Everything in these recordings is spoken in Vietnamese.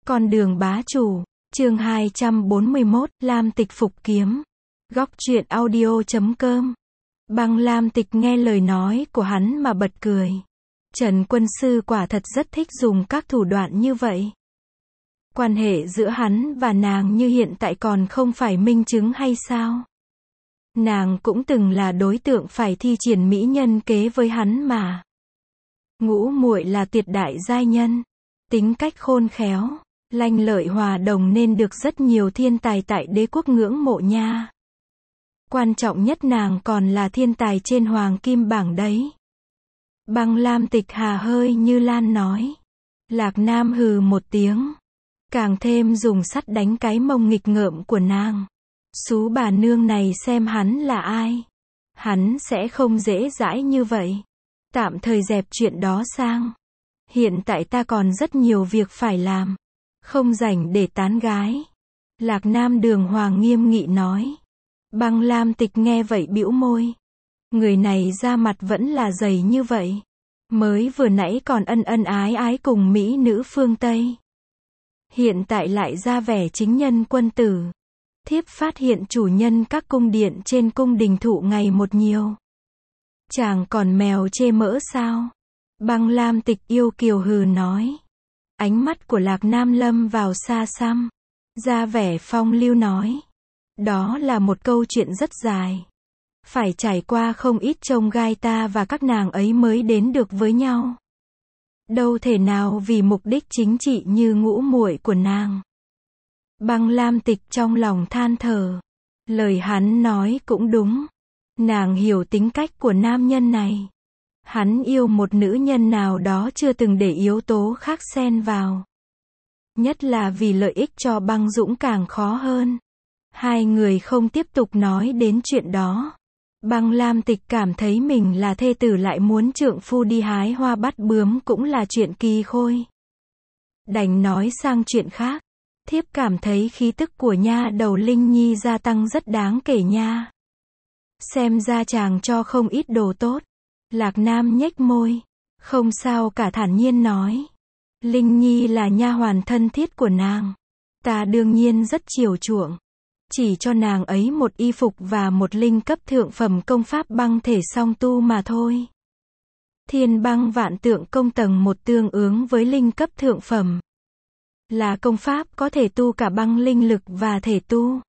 Con đường bá chủ, chương 241, Lam Tịch phục kiếm. Góc truyện audio.com. Băng Lam Tịch nghe lời nói của hắn mà bật cười. Trần Quân Sư quả thật rất thích dùng các thủ đoạn như vậy. Quan hệ giữa hắn và nàng như hiện tại còn không phải minh chứng hay sao? Nàng cũng từng là đối tượng phải thi triển mỹ nhân kế với hắn mà. Ngũ muội là tuyệt đại giai nhân, tính cách khôn khéo, lanh lợi hòa đồng nên được rất nhiều thiên tài tại đế quốc ngưỡng mộ nha. Quan trọng nhất nàng còn là thiên tài trên hoàng kim bảng đấy. Băng Lam Tịch hà hơi như lan nói. Lạc Nam hừ một tiếng, càng thêm dùng sắt đánh cái mông nghịch ngợm của nàng. Xú bà nương này xem hắn là ai? Hắn sẽ không dễ dãi như vậy. Tạm thời dẹp chuyện đó sang. Hiện tại ta còn rất nhiều việc phải làm, không rảnh để tán gái. Lạc Nam đường hoàng nghiêm nghị nói. Băng Lam Tịch nghe vậy bĩu môi. Người này da mặt vẫn là dày như vậy. Mới vừa nãy còn ân ân ái ái cùng mỹ nữ phương Tây, hiện tại lại ra vẻ chính nhân quân tử. Thiếp phát hiện chủ nhân các cung điện trên cung đình thụ ngày một nhiều. Chàng còn mèo chê mỡ sao? Băng Lam Tịch yêu kiều hừ nói. Ánh mắt của Lạc Nam lâm vào xa xăm, ra vẻ phong lưu nói. Đó là một câu chuyện rất dài. Phải trải qua không ít chông gai ta và các nàng ấy mới đến được với nhau. Đâu thể nào vì mục đích chính trị như ngũ muội của nàng. Băng Lam Tịch trong lòng than thở. Lời hắn nói cũng đúng. Nàng hiểu tính cách của nam nhân này. Hắn yêu một nữ nhân nào đó chưa từng để yếu tố khác xen vào. Nhất là vì lợi ích cho Băng Dũng càng khó hơn. Hai người không tiếp tục nói đến chuyện đó. Băng Lam Tịch cảm thấy mình là thê tử lại muốn trượng phu đi hái hoa bắt bướm cũng là chuyện kỳ khôi. Đành nói sang chuyện khác. Thiếp cảm thấy khí tức của nha đầu Linh Nhi gia tăng rất đáng kể nha. Xem ra chàng cho không ít đồ tốt. Lạc Nam nhếch môi. Không sao cả, thản nhiên nói. Linh Nhi là nha hoàn thân thiết của nàng. Ta đương nhiên rất chiều chuộng. Chỉ cho nàng ấy một y phục và một linh cấp thượng phẩm công pháp băng thể song tu mà thôi. Thiên băng vạn tượng công tầng 1 tương ứng với linh cấp thượng phẩm. Là công pháp có thể tu cả băng linh lực và thể tu.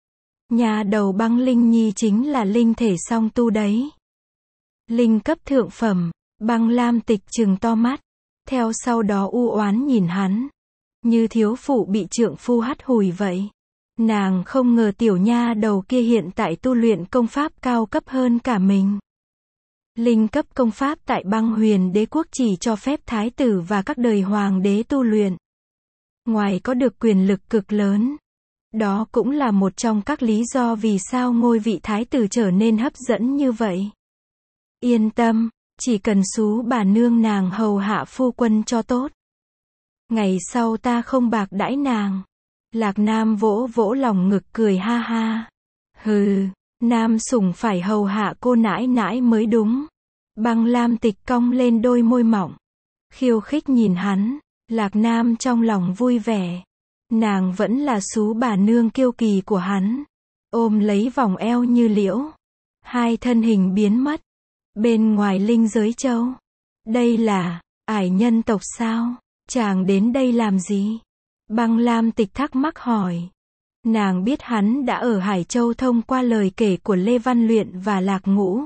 Nhà đầu Băng Linh Nhi chính là linh thể song tu đấy. Linh cấp thượng phẩm. Băng Lam Tịch trừng to mắt, theo sau đó u oán nhìn hắn, như thiếu phụ bị trượng phu hắt hủi vậy. Nàng không ngờ tiểu nha đầu kia hiện tại tu luyện công pháp cao cấp hơn cả mình. Linh cấp công pháp tại Băng Huyền Đế quốc chỉ cho phép thái tử và các đời hoàng đế tu luyện. Ngoài có được quyền lực cực lớn, đó cũng là một trong các lý do vì sao ngôi vị thái tử trở nên hấp dẫn như vậy. Yên tâm, chỉ cần xú bà nương nàng hầu hạ phu quân cho tốt. Ngày sau ta không bạc đãi nàng. Lạc Nam vỗ vỗ lòng ngực cười ha ha. Hừ, nam sủng phải hầu hạ cô nãi nãi mới đúng. Băng Lam Tịch cong lên đôi môi mỏng, khiêu khích nhìn hắn. Lạc Nam trong lòng vui vẻ. Nàng vẫn là xú bà nương kiêu kỳ của hắn. Ôm lấy vòng eo như liễu. Hai thân hình biến mất. Bên ngoài linh giới châu. Đây là ải nhân tộc sao? Chàng đến đây làm gì? Băng Lam Tịch thắc mắc hỏi. Nàng biết hắn đã ở Hải Châu thông qua lời kể của Lê Văn Luyện và Lạc Ngũ.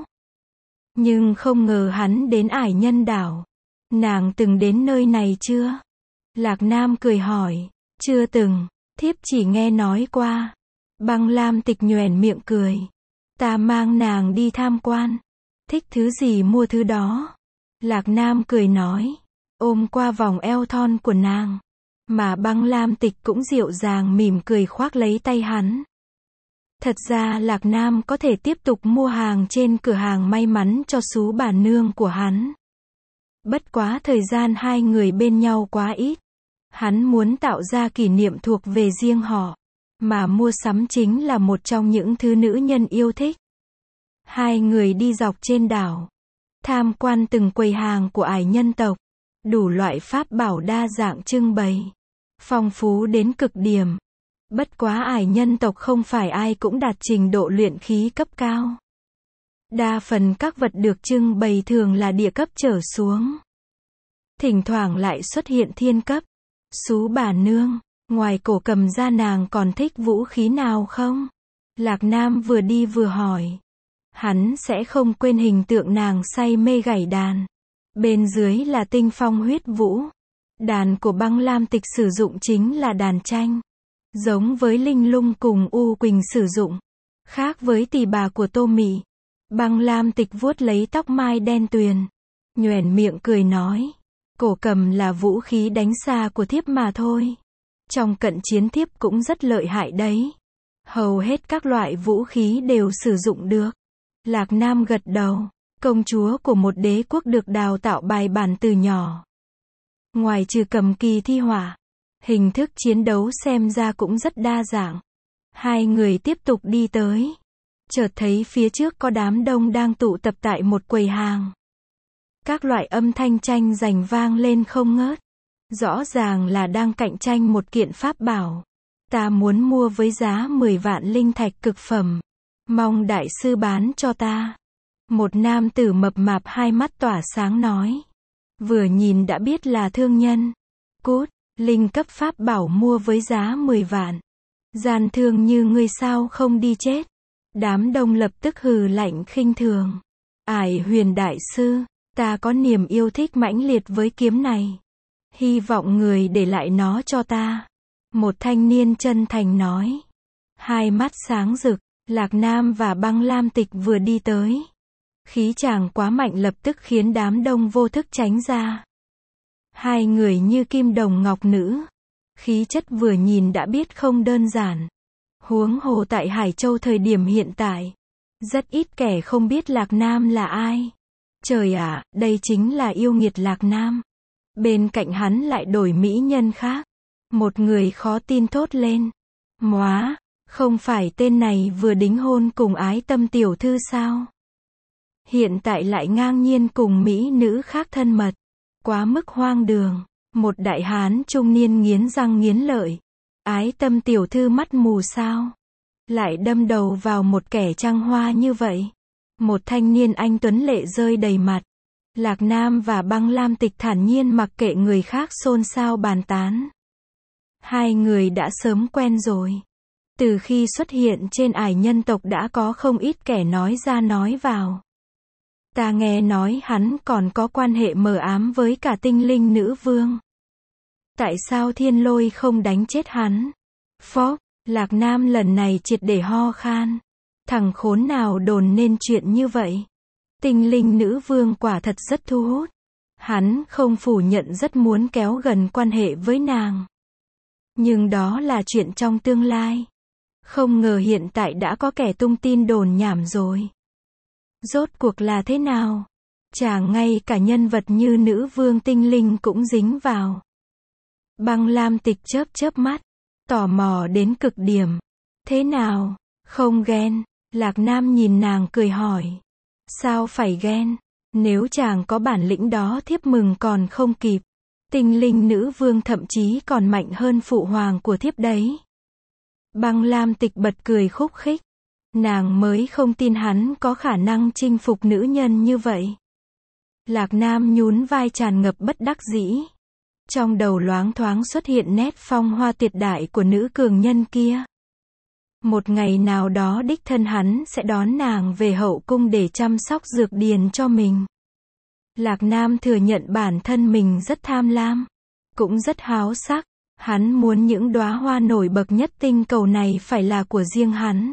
Nhưng không ngờ hắn đến ải nhân đảo. Nàng từng đến nơi này chưa? Lạc Nam cười hỏi. Chưa từng, thiếp chỉ nghe nói qua. Băng Lam Tịch nhoẻn miệng cười. Ta mang nàng đi tham quan. Thích thứ gì mua thứ đó. Lạc Nam cười nói. Ôm qua vòng eo thon của nàng. Mà Băng Lam Tịch cũng dịu dàng mỉm cười khoác lấy tay hắn. Thật ra Lạc Nam có thể tiếp tục mua hàng trên cửa hàng may mắn cho xú bà nương của hắn. Bất quá thời gian hai người bên nhau quá ít. Hắn muốn tạo ra kỷ niệm thuộc về riêng họ. Mà mua sắm chính là một trong những thứ nữ nhân yêu thích. Hai người đi dọc trên đảo. Tham quan từng quầy hàng của ải nhân tộc. Đủ loại pháp bảo đa dạng trưng bày. phong phú đến cực điểm. Bất quá ải nhân tộc không phải ai cũng đạt trình độ luyện khí cấp cao. Đa phần các vật được trưng bày thường là địa cấp trở xuống. Thỉnh thoảng lại xuất hiện thiên cấp. Xú bà nương, ngoài cổ cầm ra nàng còn thích vũ khí nào không? Lạc Nam vừa đi vừa hỏi. Hắn sẽ không quên hình tượng nàng say mê gảy đàn. Bên dưới là tinh phong huyết vũ. Đàn của Băng Lam Tịch sử dụng chính là đàn tranh. Giống với Linh Lung cùng U Quỳnh sử dụng. Khác với tỳ bà của Tô Mị. Băng Lam Tịch vuốt lấy tóc mai đen tuyền. Nhoẻn miệng cười nói. Cổ cầm là vũ khí đánh xa của thiếp mà thôi. Trong cận chiến thiếp cũng rất lợi hại đấy. Hầu hết các loại vũ khí đều sử dụng được. Lạc Nam gật đầu. Công chúa của một đế quốc được đào tạo bài bản từ nhỏ. Ngoài trừ cầm kỳ thi hỏa, hình thức chiến đấu xem ra cũng rất đa dạng. Hai người tiếp tục đi tới. Chợt thấy phía trước có đám đông đang tụ tập tại một quầy hàng. Các loại âm thanh tranh giành vang lên không ngớt. Rõ ràng là đang cạnh tranh một kiện pháp bảo. Ta muốn mua với giá 10 vạn linh thạch cực phẩm. Mong đại sư bán cho ta. Một nam tử mập mạp hai mắt tỏa sáng nói. Vừa nhìn đã biết là thương nhân. Cút, linh cấp pháp bảo mua với giá 10 vạn. Gian thương như ngươi sao không đi chết. Đám đông lập tức hừ lạnh khinh thường. Ải Huyền đại sư, ta có niềm yêu thích mãnh liệt với kiếm này. Hy vọng người để lại nó cho ta. Một thanh niên chân thành nói. Hai mắt sáng rực, Lạc Nam và Băng Lam Tịch vừa đi tới. Khí chàng quá mạnh lập tức khiến đám đông vô thức tránh ra. Hai người như kim đồng ngọc nữ. Khí chất vừa nhìn đã biết không đơn giản. Huống hồ tại Hải Châu thời điểm hiện tại. Rất ít kẻ không biết Lạc Nam là ai. Trời ạ, đây chính là yêu nghiệt Lạc Nam. Bên cạnh hắn lại đổi mỹ nhân khác. Một người khó tin thốt lên. Móa, không phải tên này vừa đính hôn cùng Ái Tâm tiểu thư sao? Hiện tại lại ngang nhiên cùng mỹ nữ khác thân mật. Quá mức hoang đường. Một đại hán trung niên nghiến răng nghiến lợi. Ái Tâm tiểu thư mắt mù sao? Lại đâm đầu vào một kẻ trăng hoa như vậy. Một thanh niên anh tuấn lệ rơi đầy mặt. Lạc Nam và Băng Lam Tịch thản nhiên mặc kệ người khác xôn xao bàn tán. Hai người đã sớm quen rồi. Từ khi xuất hiện trên ải nhân tộc đã có không ít kẻ nói ra nói vào. Ta nghe nói hắn còn có quan hệ mờ ám với cả tinh linh nữ vương. Tại sao Thiên Lôi không đánh chết hắn? Phó, Lạc Nam lần này triệt để ho khan. Thằng khốn nào đồn nên chuyện như vậy? Tinh linh nữ vương quả thật rất thu hút. Hắn không phủ nhận rất muốn kéo gần quan hệ với nàng. Nhưng đó là chuyện trong tương lai. Không ngờ hiện tại đã có kẻ tung tin đồn nhảm rồi. Rốt cuộc là thế nào? Chả ngay cả nhân vật như nữ vương tinh linh cũng dính vào. Băng Lam Tịch chớp chớp mắt. Tò mò đến cực điểm. Thế nào? Không ghen. Lạc Nam nhìn nàng cười hỏi. Sao phải ghen? Nếu chàng có bản lĩnh đó thiếp mừng còn không kịp. Tinh linh nữ vương thậm chí còn mạnh hơn phụ hoàng của thiếp đấy. Băng Lam Tịch bật cười khúc khích. Nàng mới không tin hắn có khả năng chinh phục nữ nhân như vậy. Lạc Nam nhún vai tràn ngập bất đắc dĩ. Trong đầu loáng thoáng xuất hiện nét phong hoa tuyệt đại của nữ cường nhân kia. Một ngày nào đó đích thân hắn sẽ đón nàng về hậu cung để chăm sóc dược điền cho mình. Lạc Nam thừa nhận bản thân mình rất tham lam, cũng rất háo sắc. Hắn muốn những đóa hoa nổi bật nhất tinh cầu này phải là của riêng hắn.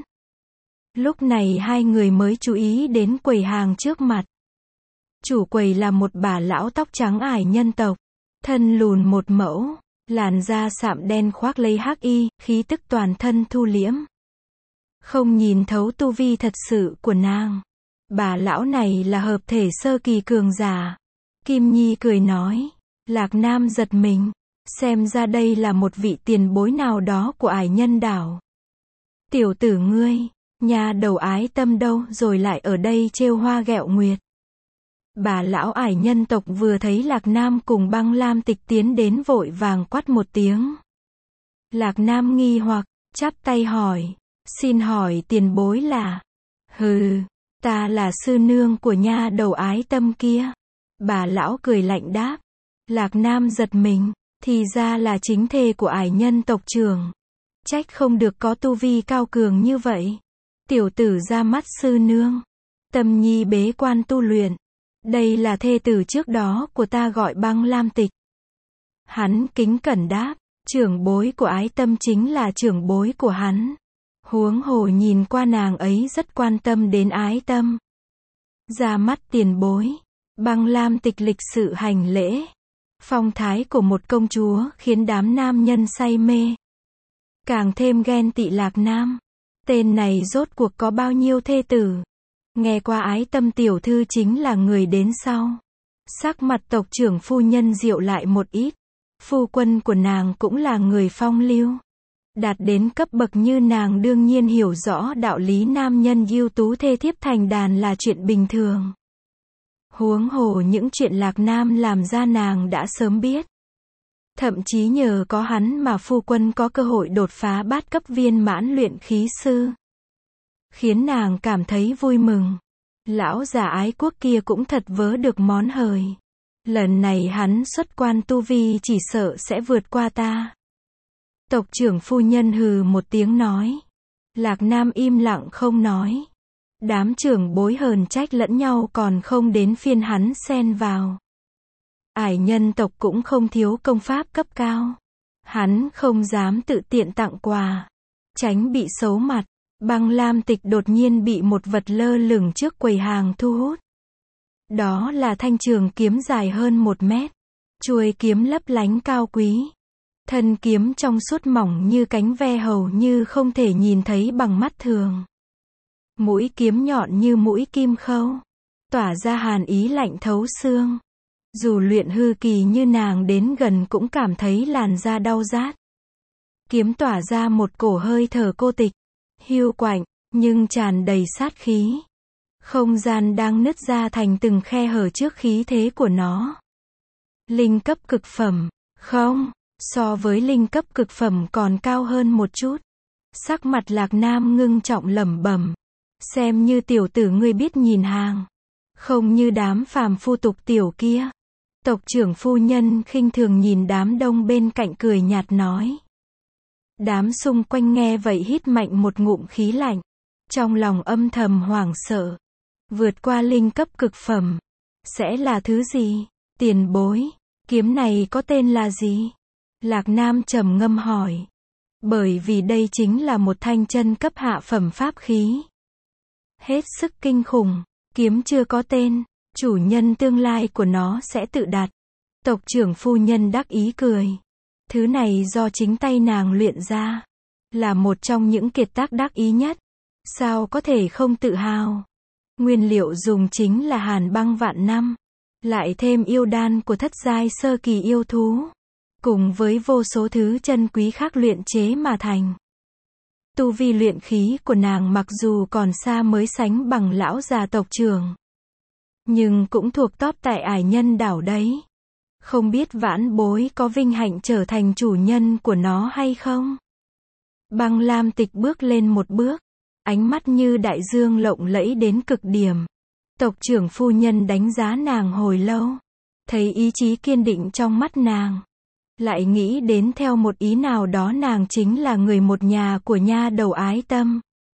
Lúc này hai người mới chú ý đến quầy hàng trước mặt. Chủ quầy là một bà lão tóc trắng ải nhân tộc, thân lùn một mẫu, làn da sạm đen khoác lấy hắc y, khí tức toàn thân thu liễm. Không nhìn thấu tu vi thật sự của nàng. Bà lão này là hợp thể sơ kỳ cường giả. Kim Nhi cười nói. Lạc Nam giật mình. Xem ra đây là một vị tiền bối nào đó của ải nhân đảo. Tiểu tử ngươi, nhà đầu Ái Tâm đâu rồi lại ở đây trêu hoa ghẹo nguyệt. Bà lão ải nhân tộc vừa thấy Lạc Nam cùng Băng Lam Tịch tiến đến vội vàng quát một tiếng. Lạc Nam nghi hoặc, chắp tay hỏi, xin hỏi tiền bối là? Hừ, ta là sư nương của nha đầu ái tâm kia. Bà lão cười lạnh đáp. Lạc Nam giật mình, thì ra là chính thê của ải nhân tộc trưởng. Trách không được có tu vi cao cường như vậy. Tiểu tử ra mắt sư nương. Tâm nhi bế quan tu luyện. Đây là thê tử trước đó của ta gọi Băng Lam Tịch. Hắn kính cẩn đáp, trưởng bối của ái tâm chính là trưởng bối của hắn. Huống hồ nhìn qua nàng ấy rất quan tâm đến ái tâm. Ra mắt tiền bối. Băng Lam Tịch lịch sự hành lễ. Phong thái của một công chúa khiến đám nam nhân say mê. Càng thêm ghen tị Lạc Nam. Tên này rốt cuộc có bao nhiêu thê tử? Nghe qua ái tâm tiểu thư chính là người đến sau. Sắc mặt tộc trưởng phu nhân dịu lại một ít. Phu quân của nàng cũng là người phong lưu. Đạt đến cấp bậc như nàng đương nhiên hiểu rõ đạo lý nam nhân ưu tú thê thiếp thành đàn là chuyện bình thường. Huống hồ những chuyện Lạc Nam làm ra nàng đã sớm biết. Thậm chí nhờ có hắn mà phu quân có cơ hội đột phá bát cấp viên mãn luyện khí sư. Khiến nàng cảm thấy vui mừng. Lão già ái quốc kia cũng thật vớ được món hời. Lần này hắn xuất quan tu vi chỉ sợ sẽ vượt qua ta. Tộc trưởng phu nhân hừ một tiếng nói. Lạc Nam im lặng không nói. Đám trưởng bối hờn trách lẫn nhau còn không đến phiên hắn xen vào. Ải nhân tộc cũng không thiếu công pháp cấp cao. Hắn không dám tự tiện tặng quà. Tránh bị xấu mặt. Băng Lam Tịch đột nhiên bị một vật lơ lửng trước quầy hàng thu hút. Đó là thanh trường kiếm dài hơn 1 mét. Chuôi kiếm lấp lánh cao quý. Thân kiếm trong suốt mỏng như cánh ve hầu như không thể nhìn thấy bằng mắt thường. Mũi kiếm nhọn như mũi kim khâu. Tỏa ra hàn ý lạnh thấu xương. Dù luyện hư kỳ như nàng đến gần cũng cảm thấy làn da đau rát. Kiếm tỏa ra một cổ hơi thở cô tịch. Hiu quạnh, nhưng tràn đầy sát khí. Không gian đang nứt ra thành từng khe hở trước khí thế của nó. Linh cấp cực phẩm. Không, so với linh cấp cực phẩm còn cao hơn một chút. Sắc mặt Lạc Nam ngưng trọng lẩm bẩm. Xem như tiểu tử ngươi biết nhìn hàng. Không như đám phàm phu tục tiểu kia. Tộc trưởng phu nhân khinh thường nhìn đám đông bên cạnh cười nhạt nói. Đám xung quanh nghe vậy hít mạnh một ngụm khí lạnh. Trong lòng âm thầm hoảng sợ. Vượt qua linh cấp cực phẩm. Sẽ là thứ gì? Tiền bối. Kiếm này có tên là gì? Lạc Nam trầm ngâm hỏi. Bởi vì đây chính là một thanh chân cấp hạ phẩm pháp khí. Hết sức kinh khủng. Kiếm chưa có tên. Chủ nhân tương lai của nó sẽ tự đặt. Tộc trưởng phu nhân đắc ý cười. Thứ này do chính tay nàng luyện ra. Là một trong những kiệt tác đắc ý nhất. Sao có thể không tự hào? Nguyên liệu dùng chính là hàn băng vạn năm. Lại thêm yêu đan của thất giai sơ kỳ yêu thú. Cùng với vô số thứ chân quý khác luyện chế mà thành. Tu vi luyện khí của nàng mặc dù còn xa mới sánh bằng lão già tộc trưởng. Nhưng cũng thuộc top tại ải nhân đảo đấy. Không biết vãn bối có vinh hạnh trở thành chủ nhân của nó hay không? Băng Lam Tịch bước lên một bước. Ánh mắt như đại dương lộng lẫy đến cực điểm. Tộc trưởng phu nhân đánh giá nàng hồi lâu. Thấy ý chí kiên định trong mắt nàng. Lại nghĩ đến theo một ý nào đó nàng chính là người một nhà của nha đầu ái tâm.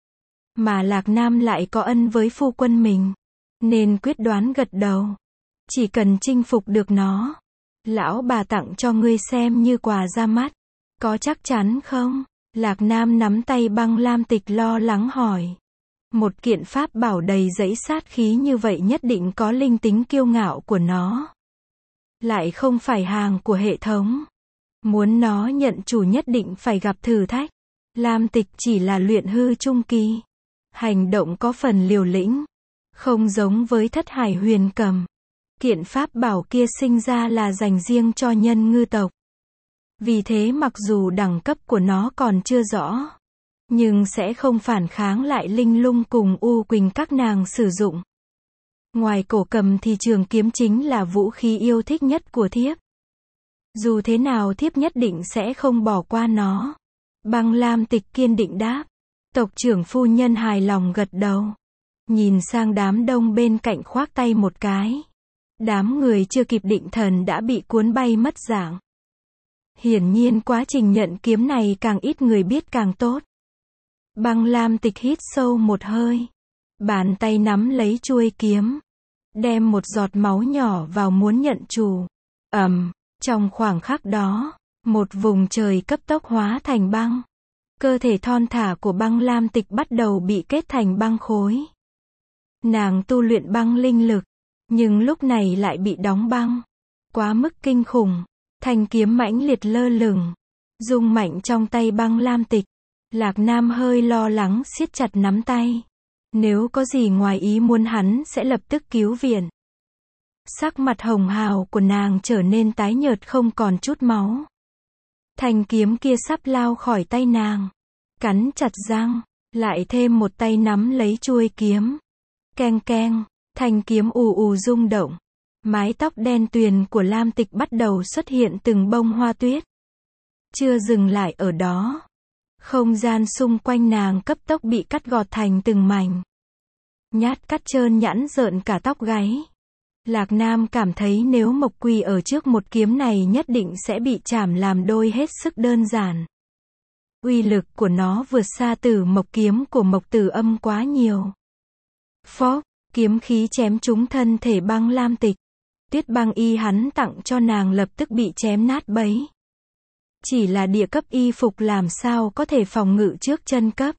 Mà Lạc Nam lại có ân với phu quân mình. Nên quyết đoán gật đầu. Chỉ cần chinh phục được nó. Lão bà tặng cho ngươi xem như quà ra mắt. Có chắc chắn không? Lạc Nam nắm tay Băng Lam Tịch lo lắng hỏi. Một kiện pháp bảo đầy dẫy sát khí như vậy nhất định có linh tính kiêu ngạo của nó. Lại không phải hàng của hệ thống. Muốn nó nhận chủ nhất định phải gặp thử thách. Lam Tịch chỉ là luyện hư trung kỳ. Hành động có phần liều lĩnh. Không giống với Thất Hải Huyền Cầm. Kiện pháp bảo kia sinh ra là dành riêng cho nhân ngư tộc. Vì thế mặc dù đẳng cấp của nó còn chưa rõ. Nhưng sẽ không phản kháng lại Linh Lung cùng U Quỳnh các nàng sử dụng. Ngoài cổ cầm thì trường kiếm chính là vũ khí yêu thích nhất của thiếp. Dù thế nào thiếp nhất định sẽ không bỏ qua nó. Băng Lam Tịch kiên định đáp. Tộc trưởng phu nhân hài lòng gật đầu. Nhìn sang đám đông bên cạnh khoác tay một cái. Đám người chưa kịp định thần đã bị cuốn bay mất dạng. Hiển nhiên quá trình nhận kiếm này càng ít người biết càng tốt. Băng Lam Tịch hít sâu một hơi. Bàn tay nắm lấy chuôi kiếm. Đem một giọt máu nhỏ vào muốn nhận chủ. Trong khoảng khắc đó, một vùng trời cấp tốc hóa thành băng. Cơ thể thon thả của Băng Lam Tịch bắt đầu bị kết thành băng khối. Nàng tu luyện băng linh lực, nhưng lúc này lại bị đóng băng. Quá mức kinh khủng, thanh kiếm mãnh liệt lơ lửng, rung mạnh trong tay Băng Lam Tịch. Lạc Nam hơi lo lắng siết chặt nắm tay. Nếu có gì ngoài ý muốn hắn sẽ lập tức cứu viện. Sắc mặt hồng hào của nàng trở nên tái nhợt không còn chút máu. Thanh kiếm kia sắp lao khỏi tay nàng. Cắn chặt răng, lại thêm một tay nắm lấy chuôi kiếm. Keng keng, thanh kiếm ù ù rung động. Mái tóc đen tuyền của Lam Tịch bắt đầu xuất hiện từng bông hoa tuyết. Chưa dừng lại ở đó. Không gian xung quanh nàng cấp tốc bị cắt gọt thành từng mảnh. Nhát cắt trơn nhẵn rợn cả tóc gáy. Lạc Nam cảm thấy nếu Mộc Quỳ ở trước một kiếm này nhất định sẽ bị chảm làm đôi hết sức đơn giản. Uy lực của nó vượt xa Tử Mộc kiếm của Mộc Tử Âm quá nhiều. Phốc, kiếm khí chém trúng thân thể Băng Lam Tịch. Tuyết băng y hắn tặng cho nàng lập tức bị chém nát bấy. Chỉ là địa cấp y phục làm sao có thể phòng ngự trước chân cấp.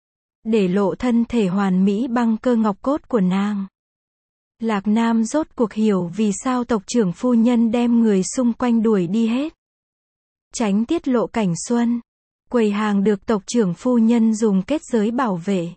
Để lộ thân thể hoàn mỹ băng cơ ngọc cốt của nàng. Lạc Nam rốt cuộc hiểu vì sao tộc trưởng phu nhân đem người xung quanh đuổi đi hết. Tránh tiết lộ cảnh xuân. Quầy hàng được tộc trưởng phu nhân dùng kết giới bảo vệ.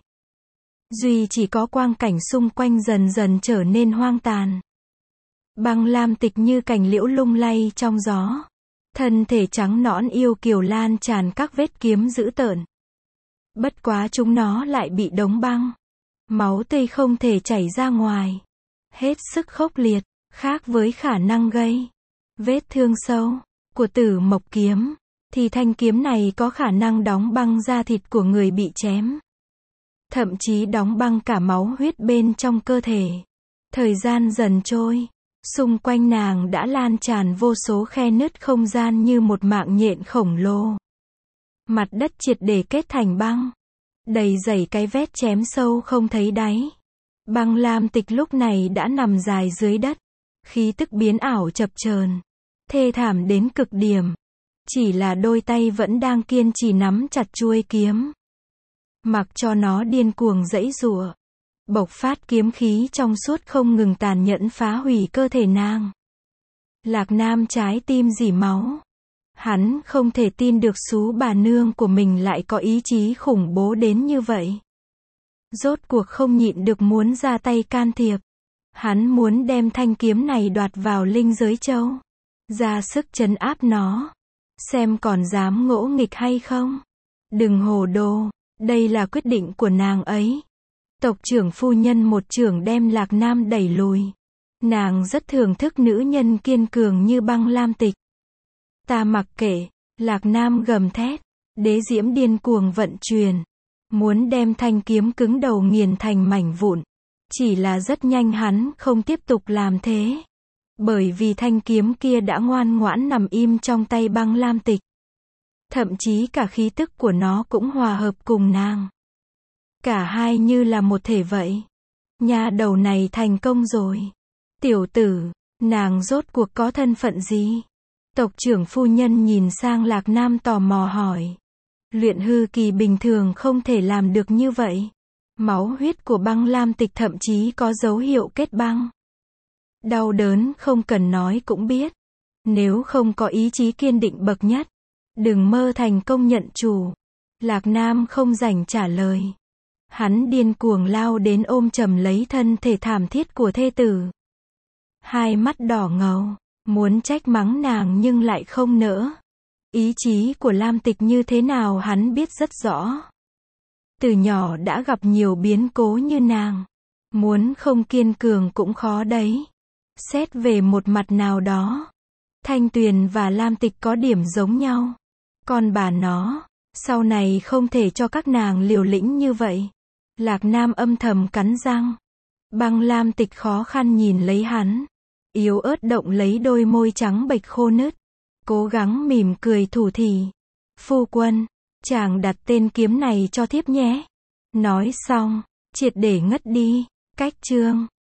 Duy chỉ có quang cảnh xung quanh dần dần trở nên hoang tàn. Băng Lam Tịch như cành liễu lung lay trong gió. Thân thể trắng nõn yêu kiều lan tràn các vết kiếm dữ tợn. Bất quá chúng nó lại bị đóng băng. Máu tươi không thể chảy ra ngoài. Hết sức khốc liệt, khác với khả năng gây vết thương sâu của Tử Mộc kiếm, thì thanh kiếm này có khả năng đóng băng da thịt của người bị chém. Thậm chí đóng băng cả máu huyết bên trong cơ thể. Thời gian dần trôi, xung quanh nàng đã lan tràn vô số khe nứt không gian như một mạng nhện khổng lồ. Mặt đất triệt để kết thành băng. Đầy dày cái vết chém sâu không thấy đáy. Băng Lam Tịch lúc này đã nằm dài dưới đất. Khí tức biến ảo chập chờn, thê thảm đến cực điểm. Chỉ là đôi tay vẫn đang kiên trì nắm chặt chuôi kiếm. Mặc cho nó điên cuồng giãy giụa. Bộc phát kiếm khí trong suốt không ngừng tàn nhẫn phá hủy cơ thể nàng. Lạc Nam trái tim rỉ máu. Hắn không thể tin được xú bà nương của mình lại có ý chí khủng bố đến như vậy. Rốt cuộc không nhịn được muốn ra tay can thiệp. Hắn muốn đem thanh kiếm này đoạt vào linh giới châu. Ra sức trấn áp nó. Xem còn dám ngỗ nghịch hay không. Đừng hồ đồ, đây là quyết định của nàng ấy. Tộc trưởng phu nhân một chưởng đem Lạc Nam đẩy lùi. Nàng rất thưởng thức nữ nhân kiên cường như Băng Lam Tịch. Ta mặc kệ, Lạc Nam gầm thét. Đế diễm điên cuồng vận chuyển. Muốn đem thanh kiếm cứng đầu nghiền thành mảnh vụn. Chỉ là rất nhanh hắn không tiếp tục làm thế. Bởi vì thanh kiếm kia đã ngoan ngoãn nằm im trong tay Băng Lam Tịch. Thậm chí cả khí tức của nó cũng hòa hợp cùng nàng. Cả hai như là một thể vậy. Nha đầu này thành công rồi. Tiểu tử, nàng rốt cuộc có thân phận gì? Tộc trưởng phu nhân nhìn sang Lạc Nam tò mò hỏi. Luyện hư kỳ bình thường không thể làm được như vậy. Máu huyết của Băng Lam Tịch thậm chí có dấu hiệu kết băng. Đau đớn không cần nói cũng biết. Nếu không có ý chí kiên định bậc nhất, đừng mơ thành công nhận chủ. Lạc Nam không rảnh trả lời. Hắn điên cuồng lao đến ôm chầm lấy thân thể thảm thiết của thê tử. Hai mắt đỏ ngầu, muốn trách mắng nàng nhưng lại không nỡ. Ý chí của Lam Tịch như thế nào hắn biết rất rõ. Từ nhỏ đã gặp nhiều biến cố như nàng. Muốn không kiên cường cũng khó đấy. Xét về một mặt nào đó, Thanh Tuyền và Lam Tịch có điểm giống nhau. Còn bà nó, Sau này không thể cho các nàng liều lĩnh như vậy. Lạc Nam âm thầm cắn răng. Băng Lam Tịch khó khăn nhìn lấy hắn. Yếu ớt động lấy đôi môi trắng bệch khô nứt. Cố gắng mỉm cười thủ thỉ. Phu quân, chàng đặt tên kiếm này cho thiếp nhé. Nói xong, triệt để ngất đi. Cách chương